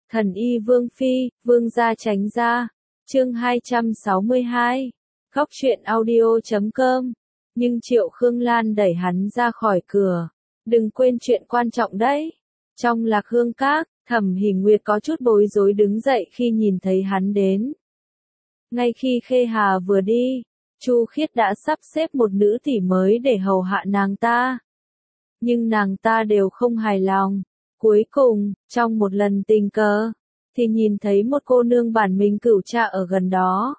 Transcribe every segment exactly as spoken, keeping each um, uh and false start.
Thần y Vương Phi, Vương gia tránh ra. Chương hai trăm sáu mươi hai. Góc truyện audio chấm com. Nhưng Triệu Khương Lan đẩy hắn ra khỏi cửa. Đừng quên chuyện quan trọng đấy. Trong Lạc Hương Các, Thẩm Hỷ Nguyệt có chút bối rối đứng dậy khi nhìn thấy hắn đến. Ngay khi Khê Hà vừa đi, Chu Khiết đã sắp xếp một nữ tỷ mới để hầu hạ nàng ta. Nhưng nàng ta đều không hài lòng. Cuối cùng, trong một lần tình cờ, thì nhìn thấy một cô nương bản mình cửu trạ ở gần đó.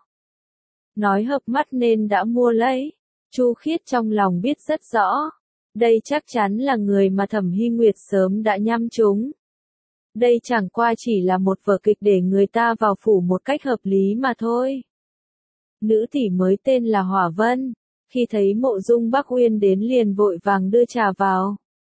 Nói hợp mắt nên đã mua lấy. Chu Khiết trong lòng biết rất rõ. Đây chắc chắn là người mà Thẩm Hy Nguyệt sớm đã nhắm trúng. Đây chẳng qua chỉ là một vở kịch để người ta vào phủ một cách hợp lý mà thôi. Nữ tỷ mới tên là Hỏa Vân. Khi thấy Mộ Dung Bắc Uyên đến liền vội vàng đưa trà vào.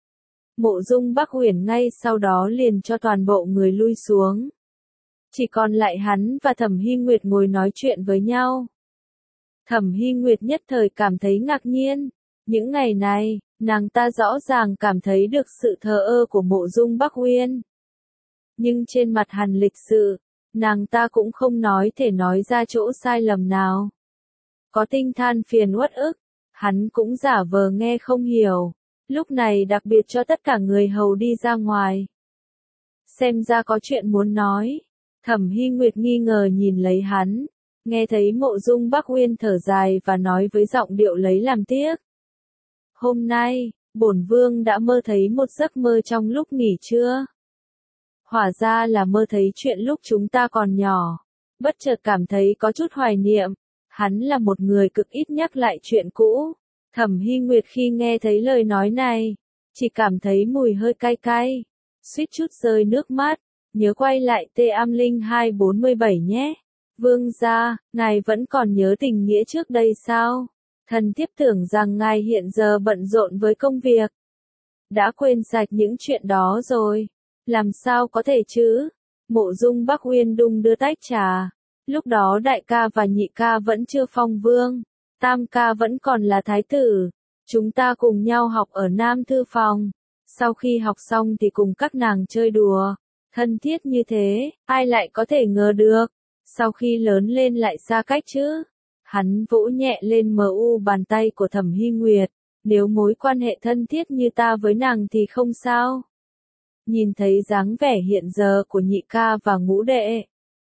Mộ Dung Bắc Uyển ngay sau đó liền cho toàn bộ người lui xuống. Chỉ còn lại hắn và Thẩm Hy Nguyệt ngồi nói chuyện với nhau. Thẩm Hy Nguyệt nhất thời cảm thấy ngạc nhiên. Những ngày này, nàng ta rõ ràng cảm thấy được sự thờ ơ của Mộ Dung Bắc Uyên. Nhưng trên mặt hằn lịch sự, nàng ta cũng không nói thể nói ra chỗ sai lầm nào. Có tinh than phiền uất ức, hắn cũng giả vờ nghe không hiểu. Lúc này đặc biệt cho tất cả người hầu đi ra ngoài. Xem ra có chuyện muốn nói. Thẩm Hy Nguyệt nghi ngờ nhìn lấy hắn. Nghe thấy Mộ Dung Bắc Uyên thở dài và nói với giọng điệu lấy làm tiếc. Hôm nay, bổn vương đã mơ thấy một giấc mơ trong lúc nghỉ trưa. Hóa ra là mơ thấy chuyện lúc chúng ta còn nhỏ. Bất chợt cảm thấy có chút hoài niệm. Hắn là một người cực ít nhắc lại chuyện cũ. Thẩm Hy Nguyệt khi nghe thấy lời nói này, chỉ cảm thấy mùi hơi cay cay, suýt chút rơi nước mắt. Nhớ quay lại Tê Am Linh hai bốn bảy nhé. Vương gia, ngài vẫn còn nhớ tình nghĩa trước đây sao? Thần thiếp tưởng rằng ngài hiện giờ bận rộn với công việc. Đã quên sạch những chuyện đó rồi. Làm sao có thể chứ? Mộ Dung Bắc Uyên đung đưa tách trà. Lúc đó đại ca và nhị ca vẫn chưa phong vương. Tam ca vẫn còn là thái tử. Chúng ta cùng nhau học ở Nam Thư Phòng. Sau khi học xong thì cùng các nàng chơi đùa. Thân thiết như thế, ai lại có thể ngờ được. Sau khi lớn lên lại xa cách chứ. Hắn vỗ nhẹ lên mờ u bàn tay của Thẩm Hy Nguyệt. Nếu mối quan hệ thân thiết như ta với nàng thì không sao. Nhìn thấy dáng vẻ hiện giờ của nhị ca và ngũ đệ.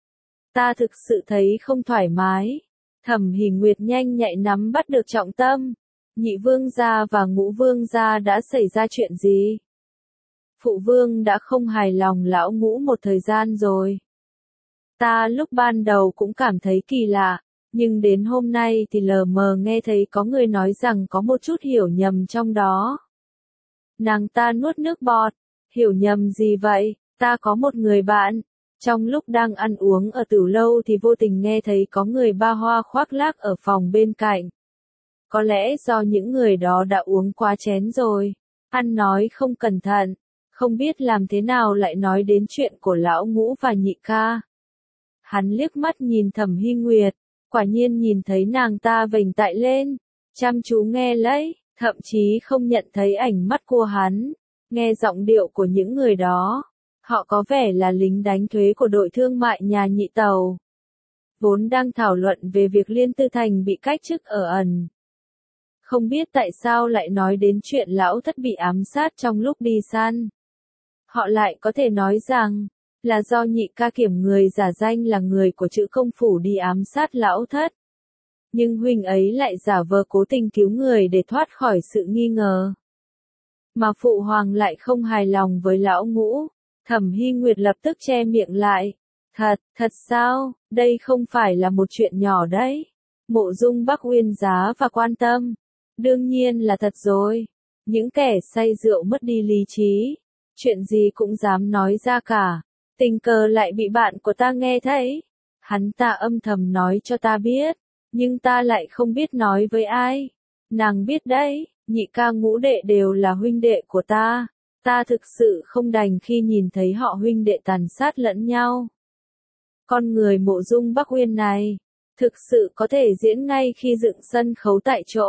Ta thực sự thấy không thoải mái. Thẩm Hỷ Nguyệt nhanh nhạy nắm bắt được trọng tâm. Nhị vương gia và ngũ vương gia đã xảy ra chuyện gì? Phụ vương đã không hài lòng lão ngũ một thời gian rồi. Ta lúc ban đầu cũng cảm thấy kỳ lạ, nhưng đến hôm nay thì lờ mờ nghe thấy có người nói rằng có một chút hiểu nhầm trong đó. Nàng ta nuốt nước bọt. Hiểu nhầm gì vậy? Ta có một người bạn. Trong lúc đang ăn uống ở Tửu Lâu thì vô tình nghe thấy có người ba hoa khoác lác ở phòng bên cạnh. Có lẽ do những người đó đã uống quá chén rồi. Ăn nói không cẩn thận. Không biết làm thế nào lại nói đến chuyện của lão ngũ và nhị ca. Hắn liếc mắt nhìn Thẩm Hy Nguyệt. Quả nhiên nhìn thấy nàng ta vểnh tại lên. Chăm chú nghe lấy. Thậm chí không nhận thấy ảnh mắt của hắn. Nghe giọng điệu của những người đó. Họ có vẻ là lính đánh thuế của đội thương mại nhà nhị tàu. Vốn đang thảo luận về việc Liên Tư Thành bị cách chức ở ẩn. Không biết tại sao lại nói đến chuyện lão thất bị ám sát trong lúc đi săn. Họ lại có thể nói rằng, là do nhị ca Kiểm người giả danh là người của Trữ Công Phủ đi ám sát lão thất. Nhưng huynh ấy lại giả vờ cố tình cứu người để thoát khỏi sự nghi ngờ. Mà phụ hoàng lại không hài lòng với lão ngũ. Thẩm Hy Nguyệt lập tức che miệng lại. Thật, thật sao, đây không phải là một chuyện nhỏ đấy. Mộ Dung Bắc Uyên giá và quan tâm. Đương nhiên là thật rồi. Những kẻ say rượu mất đi lý trí. Chuyện gì cũng dám nói ra cả. Tình cờ lại bị bạn của ta nghe thấy. Hắn ta âm thầm nói cho ta biết. Nhưng ta lại không biết nói với ai. Nàng biết đấy, nhị ca ngũ đệ đều là huynh đệ của ta. Ta thực sự không đành khi nhìn thấy họ huynh đệ tàn sát lẫn nhau. Con người Mộ Dung Bắc Uyên này, thực sự có thể diễn ngay khi dựng sân khấu tại chỗ.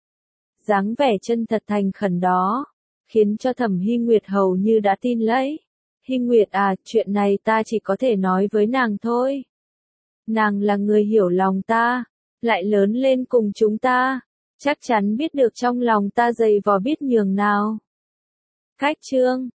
Dáng vẻ chân thật thành khẩn đó, khiến cho Thẩm Hy Nguyệt hầu như đã tin lấy. Hy Nguyệt à, chuyện này ta chỉ có thể nói với nàng thôi. Nàng là người hiểu lòng ta, lại lớn lên cùng chúng ta, chắc chắn biết được trong lòng ta dày vò biết nhường nào. Khách trương